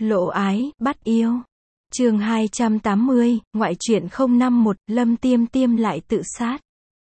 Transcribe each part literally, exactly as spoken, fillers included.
Lộ ái, bắt yêu. Chương hai trăm tám mươi, ngoại truyện không năm mốt, Lâm Tiêm Tiêm lại tự sát.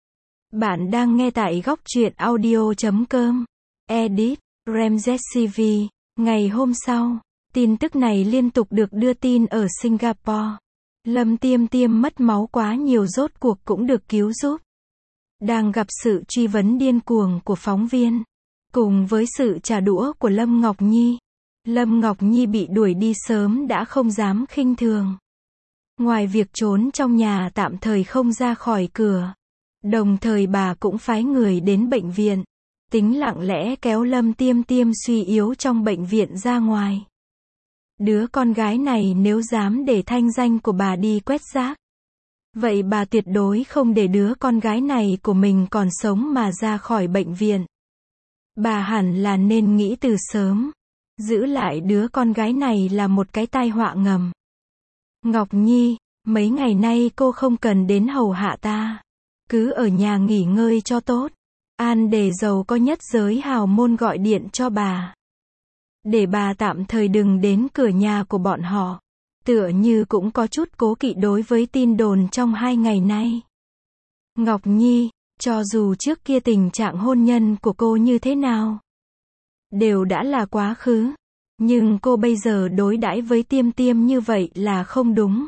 Bạn đang nghe tại góc truyện audio chấm com. Edit, Ramzes. Ngày hôm sau, tin tức này liên tục được đưa tin ở Singapore. Lâm Tiêm Tiêm mất máu quá nhiều rốt cuộc cũng được cứu giúp. Đang gặp sự truy vấn điên cuồng của phóng viên, cùng với sự trả đũa của Lâm Ngọc Nhi. Lâm Ngọc Nhi bị đuổi đi sớm đã không dám khinh thường. Ngoài việc trốn trong nhà tạm thời không ra khỏi cửa, đồng thời bà cũng phái người đến bệnh viện, tính lặng lẽ kéo Lâm Tiêm Tiêm suy yếu trong bệnh viện ra ngoài. Đứa con gái này nếu dám để thanh danh của bà đi quét rác, vậy bà tuyệt đối không để đứa con gái này của mình còn sống mà ra khỏi bệnh viện. Bà hẳn là nên nghĩ từ sớm. Giữ lại đứa con gái này là một cái tai họa ngầm. Ngọc Nhi, mấy ngày nay cô không cần đến hầu hạ ta. Cứ ở nhà nghỉ ngơi cho tốt. An để giàu có nhất giới hào môn gọi điện cho bà. Để bà tạm thời đừng đến cửa nhà của bọn họ. Tựa như cũng có chút cố kỵ đối với tin đồn trong hai ngày nay. Ngọc Nhi, cho dù trước kia tình trạng hôn nhân của cô như thế nào, đều đã là quá khứ. Nhưng cô bây giờ đối đãi với Tiêm Tiêm như vậy là không đúng.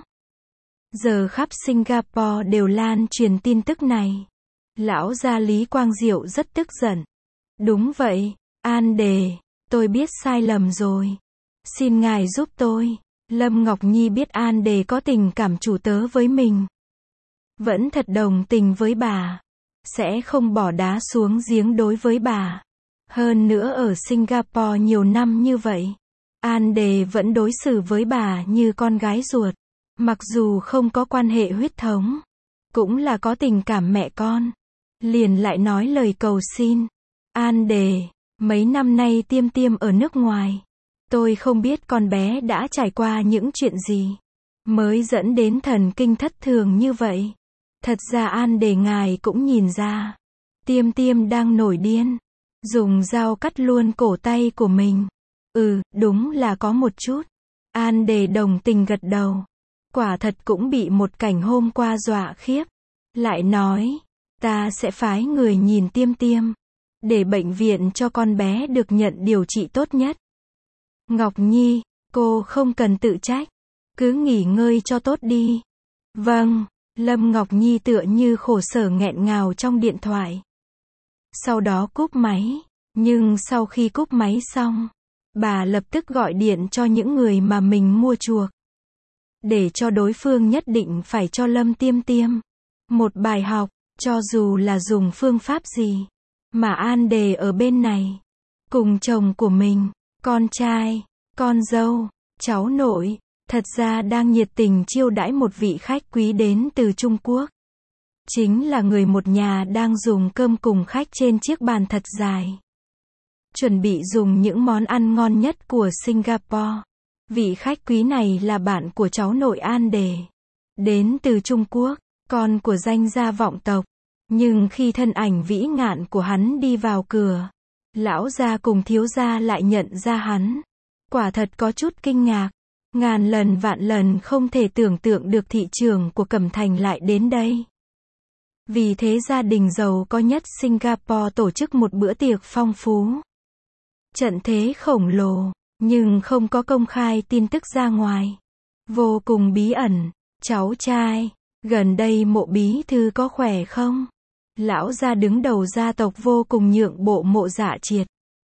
Giờ khắp Singapore đều lan truyền tin tức này. Lão gia Lý Quang Diệu rất tức giận. Đúng vậy, An Đề, tôi biết sai lầm rồi. Xin ngài giúp tôi. Lâm Ngọc Nhi biết An Đề có tình cảm chủ tớ với mình, vẫn thật đồng tình với bà, sẽ không bỏ đá xuống giếng đối với bà. Hơn nữa ở Singapore nhiều năm như vậy, An Đề vẫn đối xử với bà như con gái ruột. Mặc dù không có quan hệ huyết thống, cũng là có tình cảm mẹ con. Liền lại nói lời cầu xin. An Đề, mấy năm nay Tiêm Tiêm ở nước ngoài. Tôi không biết con bé đã trải qua những chuyện gì, mới dẫn đến thần kinh thất thường như vậy. Thật ra An Đề ngài cũng nhìn ra. Tiêm Tiêm đang nổi điên. Dùng dao cắt luôn cổ tay của mình. Ừ, đúng là có một chút. An Đề đồng tình gật đầu. Quả thật cũng bị một cảnh hôm qua dọa khiếp. Lại nói, ta sẽ phái người nhìn Tiêm Tiêm, để bệnh viện cho con bé được nhận điều trị tốt nhất. Ngọc Nhi, cô không cần tự trách. Cứ nghỉ ngơi cho tốt đi. Vâng, Lâm Ngọc Nhi tựa như khổ sở nghẹn ngào trong điện thoại. Sau đó cúp máy. Nhưng sau khi cúp máy xong, bà lập tức gọi điện cho những người mà mình mua chuộc, để cho đối phương nhất định phải cho Lâm Tiêm Tiêm một bài học, cho dù là dùng phương pháp gì. Mà An Đề ở bên này, cùng chồng của mình, con trai, con dâu, cháu nội, thật ra đang nhiệt tình chiêu đãi một vị khách quý đến từ Trung Quốc. Chính là người một nhà đang dùng cơm cùng khách trên chiếc bàn thật dài. Chuẩn bị dùng những món ăn ngon nhất của Singapore. Vị khách quý này là bạn của cháu nội An Đề. Đến từ Trung Quốc, con của danh gia vọng tộc. Nhưng khi thân ảnh vĩ ngạn của hắn đi vào cửa, lão gia cùng thiếu gia lại nhận ra hắn. Quả thật có chút kinh ngạc. Ngàn lần vạn lần không thể tưởng tượng được thị trưởng của Cẩm Thành lại đến đây. Vì thế gia đình giàu có nhất Singapore tổ chức một bữa tiệc phong phú. Trận thế khổng lồ, nhưng không có công khai tin tức ra ngoài. Vô cùng bí ẩn. Cháu trai, gần đây Mộ bí thư có khỏe không? Lão gia đứng đầu gia tộc vô cùng nhượng bộ Mộ Dạ Triệt.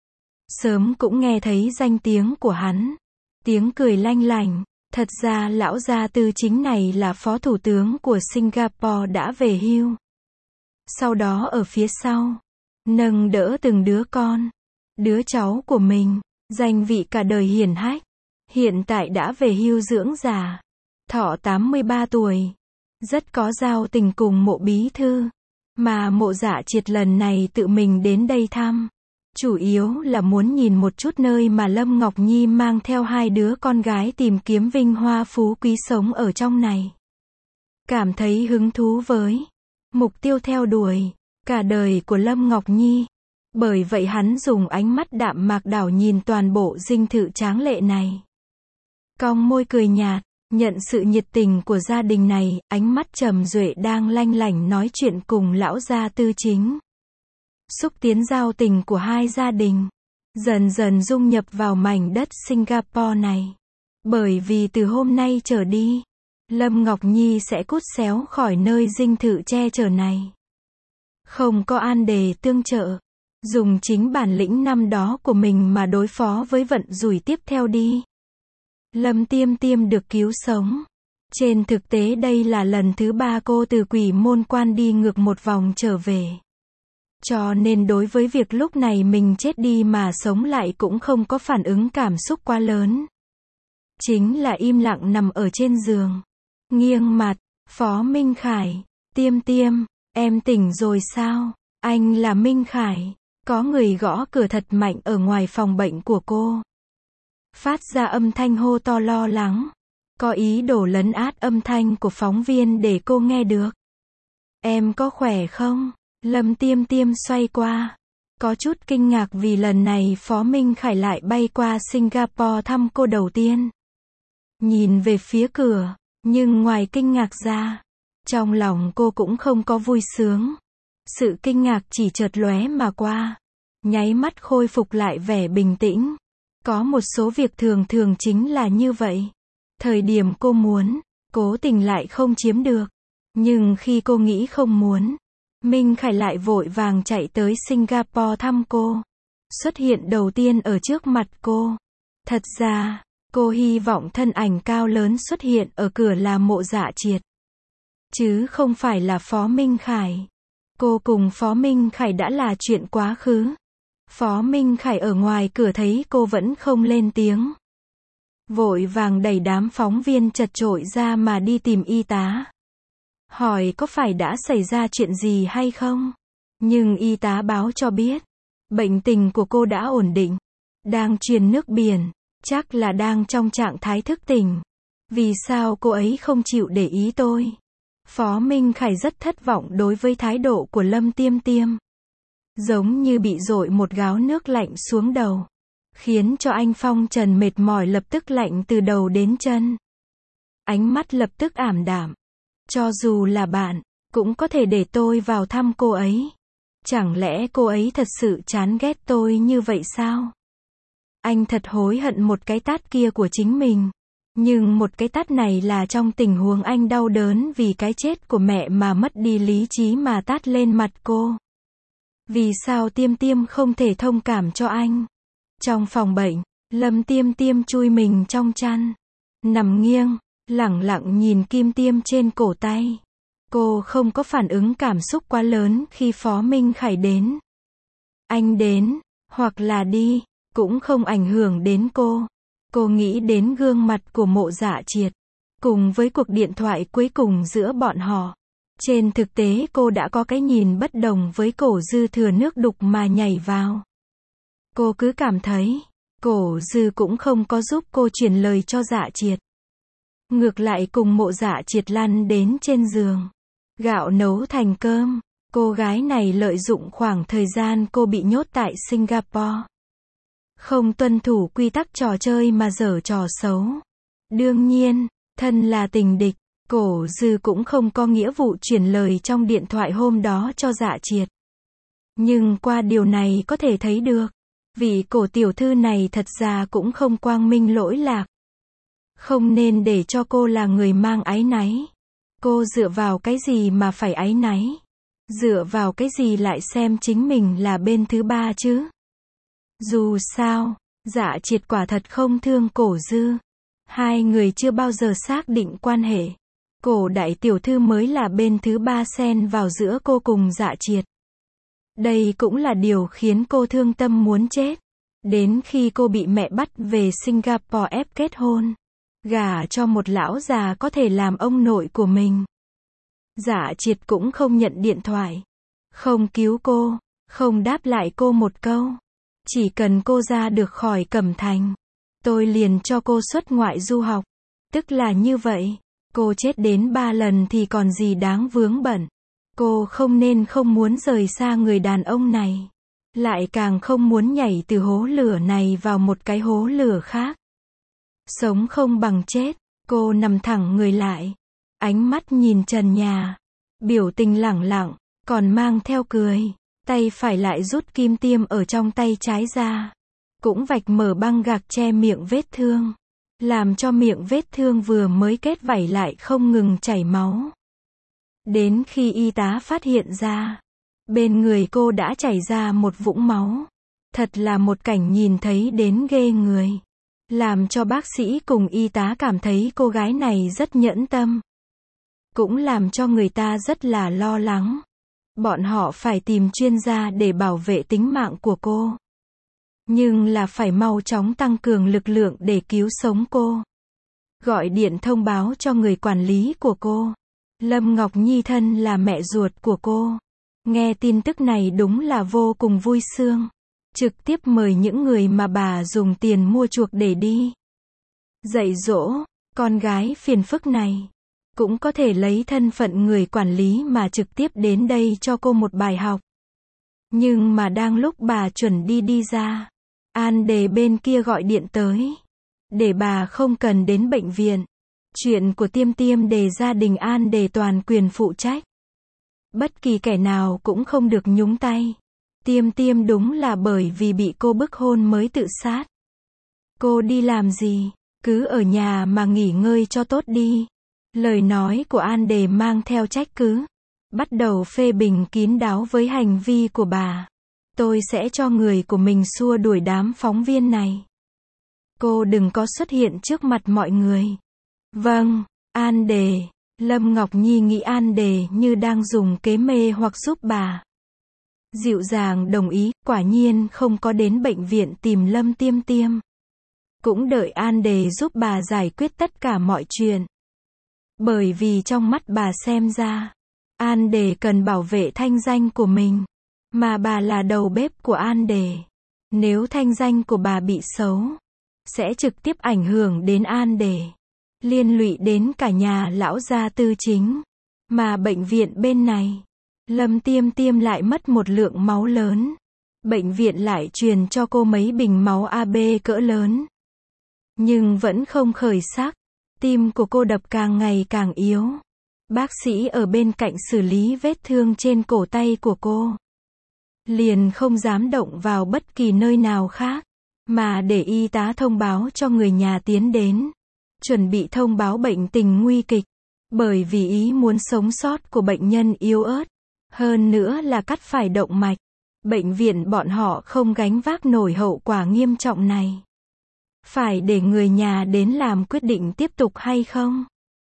Sớm cũng nghe thấy danh tiếng của hắn. Tiếng cười lanh lảnh. Thật ra lão gia Tư Chính này là phó thủ tướng của Singapore đã về hưu. Sau đó ở phía sau, nâng đỡ từng đứa con, đứa cháu của mình, danh vị cả đời hiển hách. Hiện tại đã về hưu dưỡng già, thọ tám mươi ba tuổi. Rất có giao tình cùng Mộ bí thư. Mà Mộ Dạ Triệt lần này tự mình đến đây thăm, chủ yếu là muốn nhìn một chút nơi mà Lâm Ngọc Nhi mang theo hai đứa con gái tìm kiếm vinh hoa phú quý sống ở trong này. Cảm thấy hứng thú với mục tiêu theo đuổi cả đời của Lâm Ngọc Nhi. Bởi vậy hắn dùng ánh mắt đạm mạc đảo nhìn toàn bộ dinh thự tráng lệ này. cong môi cười nhạt, nhận sự nhiệt tình của gia đình này, ánh mắt trầm duệ đang lanh lảnh nói chuyện cùng lão gia Tư Chính. Xúc tiến giao tình của hai gia đình, dần dần dung nhập vào mảnh đất Singapore này. Bởi vì từ hôm nay trở đi, Lâm Ngọc Nhi sẽ cút xéo khỏi nơi dinh thự che chở này. Không có an đề tương trợ, dùng chính bản lĩnh năm đó của mình mà đối phó với vận rủi tiếp theo đi. Lâm Tiêm Tiêm được cứu sống. Trên thực tế đây là lần thứ ba cô từ Quỷ Môn Quan đi ngược một vòng trở về. Cho nên đối với việc lúc này mình chết đi mà sống lại cũng không có phản ứng cảm xúc quá lớn. Chính là im lặng nằm ở trên giường. Nghiêng mặt, Phó Minh Khải, Tiêm Tiêm, em tỉnh rồi sao? Anh là Minh Khải. Có người gõ cửa thật mạnh ở ngoài phòng bệnh của cô. Phát ra âm thanh hô to lo lắng. Có ý đồ lấn át âm thanh của phóng viên để cô nghe được. Em có khỏe không? Lâm Tiêm Tiêm xoay qua. Có chút kinh ngạc vì lần này Phó Minh Khải lại bay qua Singapore thăm cô đầu tiên. Nhìn về phía cửa, nhưng ngoài kinh ngạc ra, trong lòng cô cũng không có vui sướng. Sự kinh ngạc chỉ chợt lóe mà qua, nháy mắt khôi phục lại vẻ bình tĩnh. Có một số việc thường thường chính là như vậy. Thời điểm cô muốn, cố tình lại không chiếm được. Nhưng khi cô nghĩ không muốn, Minh Khải lại vội vàng chạy tới Singapore thăm cô. Xuất hiện đầu tiên ở trước mặt cô. Thật ra, cô hy vọng thân ảnh cao lớn xuất hiện ở cửa là Mộ Dạ Triệt, chứ không phải là Phó Minh Khải. Cô cùng Phó Minh Khải đã là chuyện quá khứ. Phó Minh Khải ở ngoài cửa thấy cô vẫn không lên tiếng, vội vàng đẩy đám phóng viên chật chội ra mà đi tìm y tá. Hỏi có phải đã xảy ra chuyện gì hay không? Nhưng y tá báo cho biết, bệnh tình của cô đã ổn định, đang truyền nước biển, chắc là đang trong trạng thái thức tỉnh. Vì sao cô ấy không chịu để ý tôi? Phó Minh Khải rất thất vọng đối với thái độ của Lâm Tiêm Tiêm. Giống như bị dội một gáo nước lạnh xuống đầu, khiến cho anh Phong Trần mệt mỏi lập tức lạnh từ đầu đến chân. Ánh mắt lập tức ảm đạm. Cho dù là bạn, cũng có thể để tôi vào thăm cô ấy. Chẳng lẽ cô ấy thật sự chán ghét tôi như vậy sao? Anh thật hối hận một cái tát kia của chính mình. Nhưng một cái tát này là trong tình huống anh đau đớn vì cái chết của mẹ mà mất đi lý trí mà tát lên mặt cô. Vì sao Tiêm Tiêm không thể thông cảm cho anh? Trong phòng bệnh, Lâm Tiêm Tiêm chui mình trong chăn, nằm nghiêng, lẳng lặng nhìn kim tiêm trên cổ tay. Cô không có phản ứng cảm xúc quá lớn khi Phó Minh Khải đến. Anh đến, hoặc là đi, cũng không ảnh hưởng đến cô. Cô nghĩ đến gương mặt của Mộ Dạ Triệt, cùng với cuộc điện thoại cuối cùng giữa bọn họ. Trên thực tế cô đã có cái nhìn bất đồng với Cổ Dư thừa nước đục mà nhảy vào. Cô cứ cảm thấy, Cổ Dư cũng không có giúp cô truyền lời cho Dạ Triệt. Ngược lại cùng Mộ Dạ Triệt lăn đến trên giường. Gạo nấu thành cơm. Cô gái này lợi dụng khoảng thời gian cô bị nhốt tại Singapore, không tuân thủ quy tắc trò chơi mà giở trò xấu. Đương nhiên, thân là tình địch, Cổ Dư cũng không có nghĩa vụ truyền lời trong điện thoại hôm đó cho Dạ Triệt. Nhưng qua điều này có thể thấy được, vị Cổ tiểu thư này thật ra cũng không quang minh lỗi lạc. Không nên để cho cô là người mang áy náy. Cô dựa vào cái gì mà phải áy náy? Dựa vào cái gì lại xem chính mình là bên thứ ba chứ? Dù sao, Dạ Triệt quả thật không thương Cổ Dư. Hai người chưa bao giờ xác định quan hệ. Cổ đại tiểu thư mới là bên thứ ba xen vào giữa cô cùng Dạ Triệt. Đây cũng là điều khiến cô thương tâm muốn chết. Đến khi cô bị mẹ bắt về Singapore ép kết hôn, gả cho một lão già có thể làm ông nội của mình. Dạ Triệt cũng không nhận điện thoại, không cứu cô, không đáp lại cô một câu. Chỉ cần cô ra được khỏi Cẩm Thành, tôi liền cho cô xuất ngoại du học. Tức là như vậy, cô chết đến ba lần thì còn gì đáng vướng bận. Cô không nên không muốn rời xa người đàn ông này, lại càng không muốn nhảy từ hố lửa này vào một cái hố lửa khác. Sống không bằng chết. Cô nằm thẳng người lại. Ánh mắt nhìn trần nhà. Biểu tình lẳng lặng, còn mang theo cười. Tay phải lại rút kim tiêm ở trong tay trái ra. Cũng vạch mở băng gạc che miệng vết thương. Làm cho miệng vết thương vừa mới kết vảy lại không ngừng chảy máu. Đến khi y tá phát hiện ra, bên người cô đã chảy ra một vũng máu. Thật là một cảnh nhìn thấy đến ghê người. Làm cho bác sĩ cùng y tá cảm thấy cô gái này rất nhẫn tâm. Cũng làm cho người ta rất là lo lắng. Bọn họ phải tìm chuyên gia để bảo vệ tính mạng của cô. Nhưng là phải mau chóng tăng cường lực lượng để cứu sống cô. Gọi điện thông báo cho người quản lý của cô. Lâm Ngọc Nhi thân là mẹ ruột của cô. Nghe tin tức này đúng là vô cùng vui sướng. Trực tiếp mời những người mà bà dùng tiền mua chuộc để đi dạy dỗ con gái phiền phức này. Cũng có thể lấy thân phận người quản lý mà trực tiếp đến đây cho cô một bài học. Nhưng mà đang lúc bà chuẩn đi đi ra, An Đề bên kia gọi điện tới. Để bà không cần đến bệnh viện. Chuyện của Tiêm Tiêm để gia đình An Đề toàn quyền phụ trách. Bất kỳ kẻ nào cũng không được nhúng tay. Tiêm Tiêm đúng là bởi vì bị cô bức hôn mới tự sát. Cô đi làm gì? Cứ ở nhà mà nghỉ ngơi cho tốt đi. Lời nói của An Đề mang theo trách cứ. Bắt đầu phê bình kín đáo với hành vi của bà. Tôi sẽ cho người của mình xua đuổi đám phóng viên này. Cô đừng có xuất hiện trước mặt mọi người. Vâng, An Đề. Lâm Ngọc Nhi nghĩ An Đề như đang dùng kế mê hoặc giúp bà. Dịu dàng đồng ý, quả nhiên không có đến bệnh viện tìm Lâm Tiêm Tiêm. Cũng đợi An Đề giúp bà giải quyết tất cả mọi chuyện. Bởi vì trong mắt bà xem ra, An Đề cần bảo vệ thanh danh của mình. Mà bà là đầu bếp của An Đề. Nếu thanh danh của bà bị xấu, sẽ trực tiếp ảnh hưởng đến An Đề. Liên lụy đến cả nhà lão gia Tư chính. Mà bệnh viện bên này, Lâm Tiêm Tiêm lại mất một lượng máu lớn. Bệnh viện lại truyền cho cô mấy bình máu a bê cỡ lớn. Nhưng vẫn không khởi sắc. Tim của cô đập càng ngày càng yếu. Bác sĩ ở bên cạnh xử lý vết thương trên cổ tay của cô. Liền không dám động vào bất kỳ nơi nào khác. Mà để y tá thông báo cho người nhà tiến đến. Chuẩn bị thông báo bệnh tình nguy kịch. Bởi vì ý muốn sống sót của bệnh nhân yếu ớt. Hơn nữa là cắt phải động mạch. Bệnh viện bọn họ không gánh vác nổi hậu quả nghiêm trọng này. Phải để người nhà đến làm quyết định tiếp tục hay không.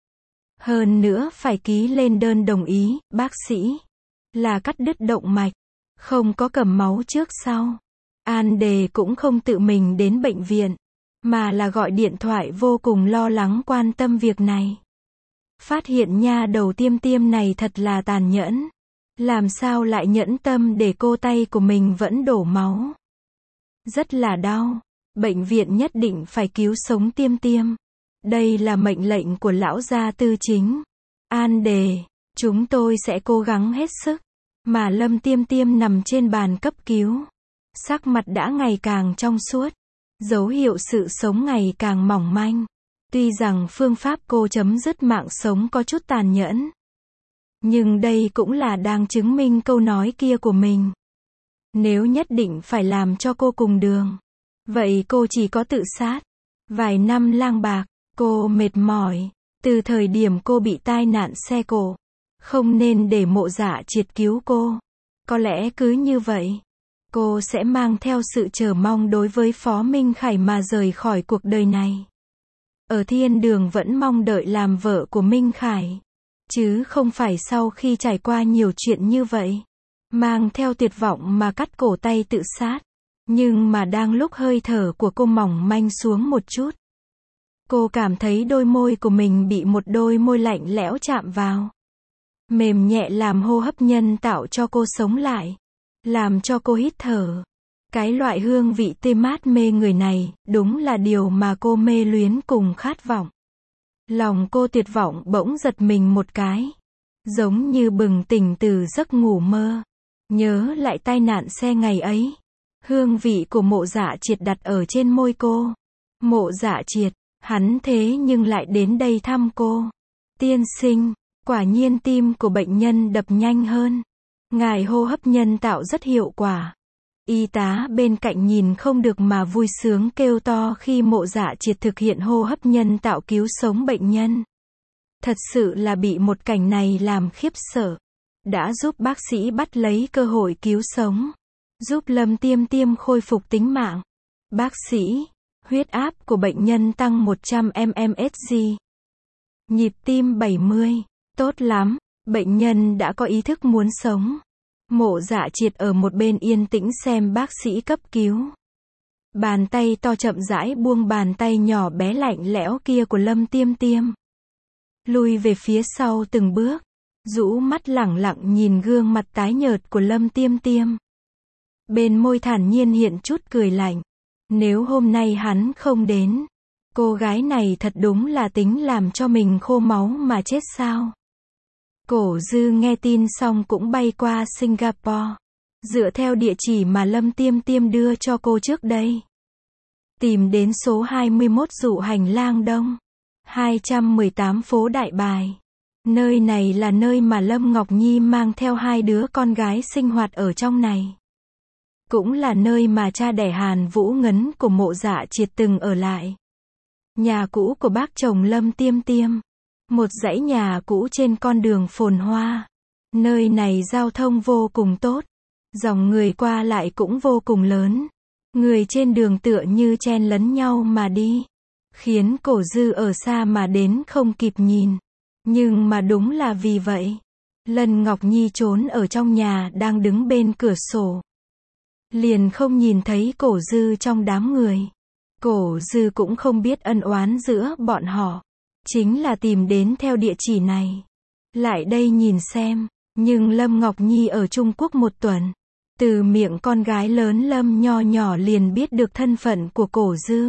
Hơn nữa phải ký lên đơn đồng ý, bác sĩ. Là cắt đứt động mạch. Không có cầm máu trước sau. An Đề cũng không tự mình đến bệnh viện. Mà là gọi điện thoại vô cùng lo lắng quan tâm việc này. Phát hiện nha đầu Tiêm Tiêm này thật là tàn nhẫn. Làm sao lại nhẫn tâm để cô tay của mình vẫn đổ máu. Rất là đau. Bệnh viện nhất định phải cứu sống Tiêm Tiêm. Đây là mệnh lệnh của lão gia Tư chính. An Đề, chúng tôi sẽ cố gắng hết sức. Mà Lâm Tiêm Tiêm nằm trên bàn cấp cứu. Sắc mặt đã ngày càng trong suốt. Dấu hiệu sự sống ngày càng mỏng manh. Tuy rằng phương pháp cô chấm dứt mạng sống có chút tàn nhẫn. Nhưng đây cũng là đang chứng minh câu nói kia của mình. Nếu nhất định phải làm cho cô cùng đường. Vậy cô chỉ có tự sát. Vài năm lang bạc, cô mệt mỏi. Từ thời điểm cô bị tai nạn xe cộ. Không nên để Mộ Dạ Triệt cứu cô. Có lẽ cứ như vậy. Cô sẽ mang theo sự chờ mong đối với Phó Minh Khải mà rời khỏi cuộc đời này. Ở thiên đường vẫn mong đợi làm vợ của Minh Khải. Chứ không phải sau khi trải qua nhiều chuyện như vậy. Mang theo tuyệt vọng mà cắt cổ tay tự sát. Nhưng mà đang lúc hơi thở của cô mỏng manh xuống một chút. Cô cảm thấy đôi môi của mình bị một đôi môi lạnh lẽo chạm vào. Mềm nhẹ làm hô hấp nhân tạo cho cô sống lại. Làm cho cô hít thở. Cái loại hương vị tươi mát mê người này, đúng là điều mà cô mê luyến cùng khát vọng. Lòng cô tuyệt vọng bỗng giật mình một cái. Giống như bừng tỉnh từ giấc ngủ mơ. Nhớ lại tai nạn xe ngày ấy. Hương vị của Mộ Dạ Triệt đặt ở trên môi cô. Mộ Dạ Triệt, Hắn thế nhưng lại đến đây thăm cô. Tiên sinh, quả nhiên tim của bệnh nhân đập nhanh hơn. Ngài hô hấp nhân tạo rất hiệu quả. Y tá bên cạnh nhìn không được mà vui sướng kêu to khi Mộ Dạ Triệt thực hiện hô hấp nhân tạo cứu sống bệnh nhân. Thật sự là bị một cảnh này làm khiếp sợ. Đã giúp bác sĩ bắt lấy cơ hội cứu sống. Giúp Lâm Tiêm Tiêm khôi phục tính mạng. Bác sĩ, huyết áp của bệnh nhân tăng một trăm mi li mét trên nhịp tim bảy mươi. Tốt lắm, bệnh nhân đã có ý thức muốn sống. Mộ Dạ Triệt ở một bên yên tĩnh xem bác sĩ cấp cứu. Bàn tay to chậm rãi buông bàn tay nhỏ bé lạnh lẽo kia của Lâm Tiêm Tiêm. Lùi về phía sau từng bước. Rũ mắt lẳng lặng nhìn gương mặt tái nhợt của Lâm Tiêm Tiêm. Bên môi thản nhiên hiện chút cười lạnh. Nếu hôm nay hắn không đến, cô gái này thật đúng là tính làm cho mình khô máu mà chết sao. Cổ Dư nghe tin xong cũng bay qua Singapore. Dựa theo địa chỉ mà Lâm Tiêm Tiêm đưa cho cô trước đây. Tìm đến số hai mươi mốt Dụ Hành Lang Đông. hai trăm mười tám phố Đại Bài. Nơi này là nơi mà Lâm Ngọc Nhi mang theo hai đứa con gái sinh hoạt ở trong này. Cũng là nơi mà cha đẻ Hàn Vũ Ngấn của Mộ Dạ Triệt từng ở lại. Nhà cũ của bác chồng Lâm Tiêm Tiêm. Một dãy nhà cũ trên con đường phồn hoa. Nơi này giao thông vô cùng tốt. Dòng người qua lại cũng vô cùng lớn. Người trên đường tựa như chen lấn nhau mà đi. Khiến Cổ Dư ở xa mà đến không kịp nhìn. Nhưng mà đúng là vì vậy. Lân Ngọc Nhi trốn ở trong nhà đang đứng bên cửa sổ. Liền không nhìn thấy Cổ Dư trong đám người. Cổ Dư cũng không biết ân oán giữa bọn họ. Chính là tìm đến theo địa chỉ này. Lại đây nhìn xem. Nhưng Lâm Ngọc Nhi ở Trung Quốc một tuần. Từ miệng con gái lớn Lâm nho nhỏ liền biết được thân phận của Cổ Dư.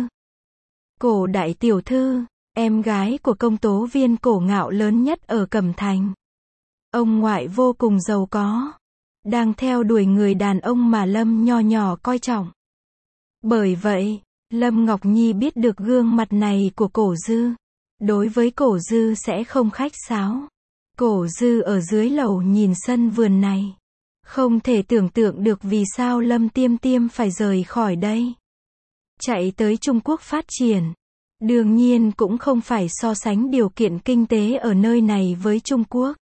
Cổ đại tiểu thư, em gái của công tố viên Cổ Ngạo lớn nhất ở Cẩm Thành. Ông ngoại vô cùng giàu có. Đang theo đuổi người đàn ông mà Lâm nho nhỏ coi trọng. Bởi vậy, Lâm Ngọc Nhi biết được gương mặt này của Cổ Dư. Đối với Cổ Dư sẽ không khách sáo. Cổ Dư ở dưới lầu nhìn sân vườn này. Không thể tưởng tượng được vì sao Lâm Tiêm Tiêm phải rời khỏi đây. Chạy tới Trung Quốc phát triển. Đương nhiên cũng không phải so sánh điều kiện kinh tế ở nơi này với Trung Quốc.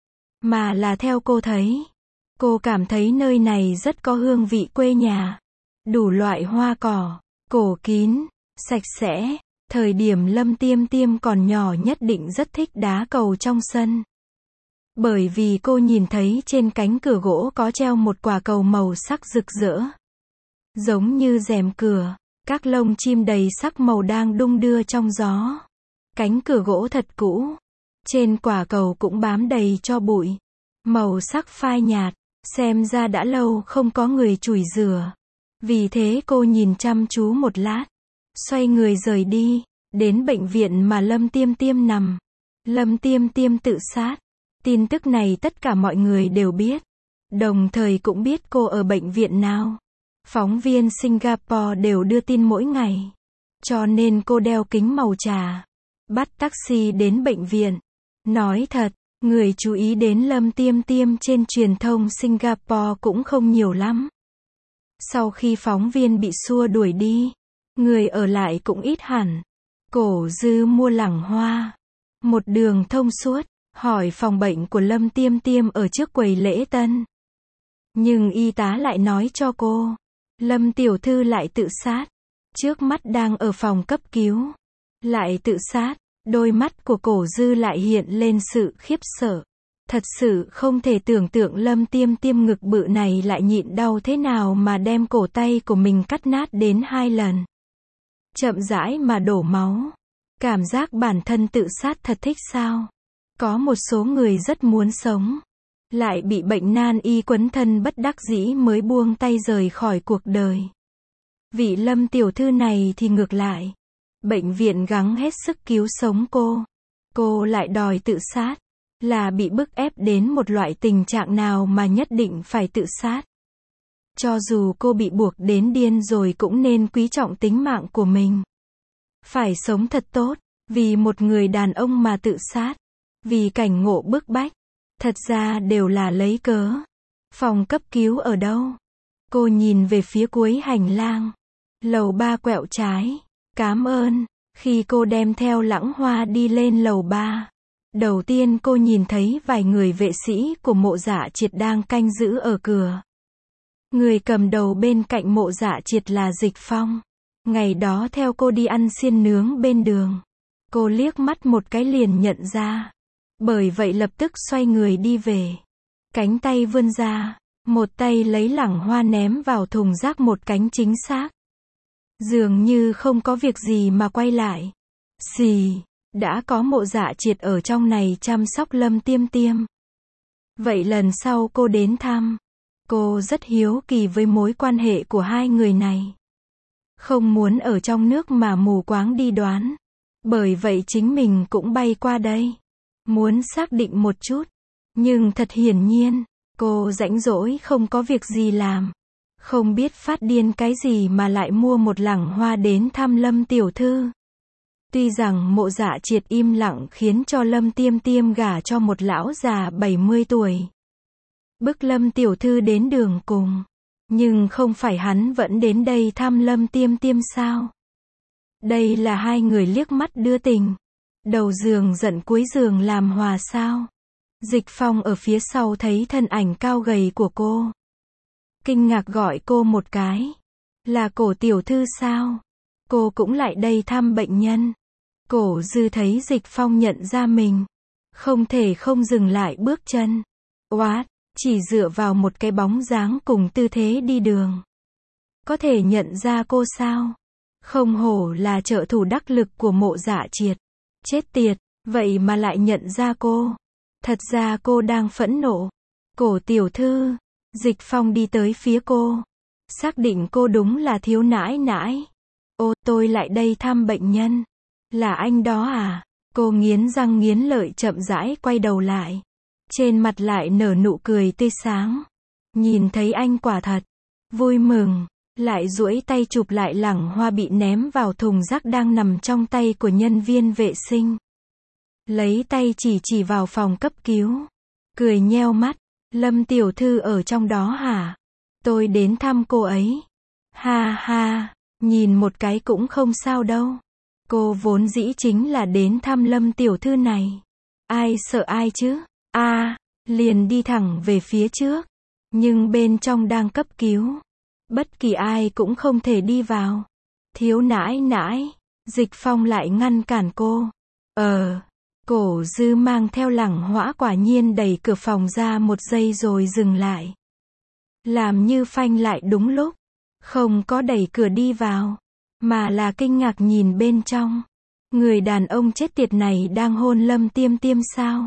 Mà là theo cô thấy. Cô cảm thấy nơi này rất có hương vị quê nhà. Đủ loại hoa cỏ, cổ kín, sạch sẽ. Thời điểm Lâm Tiêm Tiêm còn nhỏ nhất định rất thích đá cầu trong sân. Bởi vì cô nhìn thấy trên cánh cửa gỗ có treo một quả cầu màu sắc rực rỡ. Giống như rèm cửa, các lông chim đầy sắc màu đang đung đưa trong gió. Cánh cửa gỗ thật cũ. Trên quả cầu cũng bám đầy tro bụi. Màu sắc phai nhạt, xem ra đã lâu không có người chùi rửa. Vì thế cô nhìn chăm chú một lát. Xoay người rời đi, đến bệnh viện mà Lâm Tiêm Tiêm nằm. Lâm Tiêm Tiêm tự sát. Tin tức này tất cả mọi người đều biết. Đồng thời cũng biết cô ở bệnh viện nào. Phóng viên Singapore đều đưa tin mỗi ngày. Cho nên cô đeo kính màu trà. Bắt taxi đến bệnh viện. Nói thật, người chú ý đến Lâm Tiêm Tiêm trên truyền thông Singapore cũng không nhiều lắm. Sau khi phóng viên bị xua đuổi đi, người ở lại cũng ít hẳn. Cổ Dư mua lẳng hoa. Một đường thông suốt, hỏi phòng bệnh của Lâm Tiêm Tiêm ở trước quầy lễ tân. Nhưng y tá lại nói cho cô, Lâm tiểu thư lại tự sát. Trước mắt đang ở phòng cấp cứu. Lại tự sát, đôi mắt của Cổ Dư lại hiện lên sự khiếp sợ. Thật sự không thể tưởng tượng Lâm Tiêm Tiêm ngực bự này lại nhịn đau thế nào mà đem cổ tay của mình cắt nát đến hai lần. Chậm rãi mà đổ máu. Cảm giác bản thân tự sát thật thích sao? Có một số người rất muốn sống. Lại bị bệnh nan y quấn thân bất đắc dĩ mới buông tay rời khỏi cuộc đời. Vị Lâm tiểu thư này thì ngược lại. Bệnh viện gắng hết sức cứu sống cô. Cô lại đòi tự sát. Là bị bức ép đến một loại tình trạng nào mà nhất định phải tự sát. Cho dù cô bị buộc đến điên rồi cũng nên quý trọng tính mạng của mình. Phải sống thật tốt, vì một người đàn ông mà tự sát, vì cảnh ngộ bức bách, thật ra đều là lấy cớ. Phòng cấp cứu ở đâu? Cô nhìn về phía cuối hành lang. Lầu ba quẹo trái. Cám ơn. Khi cô đem theo Lãng Hoa đi lên lầu ba, đầu tiên cô nhìn thấy vài người vệ sĩ của Mộ Dạ Triệt đang canh giữ ở cửa. Người cầm đầu bên cạnh Mộ Dạ Triệt là Dịch Phong. Ngày đó theo cô đi ăn xiên nướng bên đường. Cô liếc mắt một cái liền nhận ra. Bởi vậy lập tức xoay người đi về. Cánh tay vươn ra, một tay lấy Lãng Hoa ném vào thùng rác một cánh chính xác. Dường như không có việc gì mà quay lại. Xì, đã có Mộ Dạ Triệt ở trong này chăm sóc Lâm Tiêm Tiêm. Vậy lần sau cô đến thăm, cô rất hiếu kỳ với mối quan hệ của hai người này. Không muốn ở trong nước mà mù quáng đi đoán. Bởi vậy chính mình cũng bay qua đây. Muốn xác định một chút. Nhưng thật hiển nhiên, cô rãnh rỗi không có việc gì làm. Không biết phát điên cái gì mà lại mua một Lãng Hoa đến thăm Lâm tiểu thư. Tuy rằng Mộ Dạ Triệt im lặng khiến cho Lâm Tiêm Tiêm gả cho một lão già bảy mươi tuổi. Bức Lâm tiểu thư đến đường cùng. Nhưng không phải hắn vẫn đến đây thăm Lâm Tiêm Tiêm sao? Đây là hai người liếc mắt đưa tình. Đầu giường giận cuối giường làm hòa sao? Dịch Phong ở phía sau thấy thân ảnh cao gầy của cô. Kinh ngạc gọi cô một cái. Là Cổ tiểu thư sao? Cô cũng lại đây thăm bệnh nhân. Cổ Dư thấy Dịch Phong nhận ra mình. Không thể không dừng lại bước chân. Oát, chỉ dựa vào một cái bóng dáng cùng tư thế đi đường. Có thể nhận ra cô sao? Không hổ là trợ thủ đắc lực của Mộ Dạ Triệt. Chết tiệt, vậy mà lại nhận ra cô. Thật ra cô đang phẫn nộ. Cổ tiểu thư. Dịch Phong đi tới phía cô. Xác định cô đúng là thiếu nãi nãi. Ô, tôi lại đây thăm bệnh nhân. Là anh đó à? Cô nghiến răng nghiến lợi chậm rãi quay đầu lại. Trên mặt lại nở nụ cười tươi sáng. Nhìn thấy anh quả thật. Vui mừng. Lại duỗi tay chụp lại Lãng Hoa bị ném vào thùng rác đang nằm trong tay của nhân viên vệ sinh. Lấy tay chỉ chỉ vào phòng cấp cứu. Cười nheo mắt. Lâm tiểu thư ở trong đó hả? Tôi đến thăm cô ấy. Ha ha, nhìn một cái cũng không sao đâu. Cô vốn dĩ chính là đến thăm Lâm tiểu thư này. Ai sợ ai chứ? A, à, liền đi thẳng về phía trước. Nhưng bên trong đang cấp cứu. Bất kỳ ai cũng không thể đi vào. Thiếu nãi nãi. Dịch Phong lại ngăn cản cô. Ờ, Cổ Dư mang theo Lãng Hoa quả nhiên đẩy cửa phòng ra một giây rồi dừng lại. Làm như phanh lại đúng lúc. Không có đẩy cửa đi vào. Mà là kinh ngạc nhìn bên trong. Người đàn ông chết tiệt này đang hôn Lâm Tiêm Tiêm sao?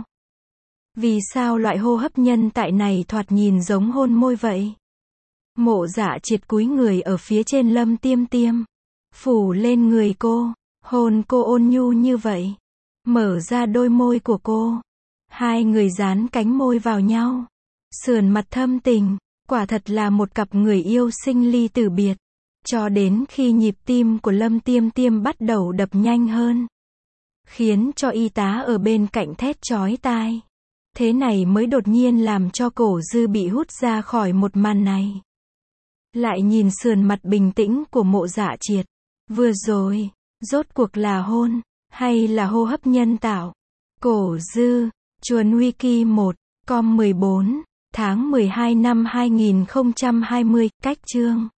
Vì sao loại hô hấp nhân tại này thoạt nhìn giống hôn môi vậy? Mộ Dạ Triệt cúi người ở phía trên Lâm Tiêm Tiêm. Phủ lên người cô. Hôn cô ôn nhu như vậy. Mở ra đôi môi của cô. Hai người dán cánh môi vào nhau. Sườn mặt thâm tình. Quả thật là một cặp người yêu sinh ly tử biệt. Cho đến khi nhịp tim của Lâm Tiêm Tiêm bắt đầu đập nhanh hơn. Khiến cho y tá ở bên cạnh thét chói tai. Thế này mới đột nhiên làm cho Cổ Dư bị hút ra khỏi một màn này. Lại nhìn sườn mặt bình tĩnh của Mộ Dạ Triệt. Vừa rồi, rốt cuộc là hôn, hay là hô hấp nhân tạo? Cổ Dư, Chuồn Wiki một, com mười bốn, tháng mười hai năm hai nghìn không trăm hai mươi, cách chương.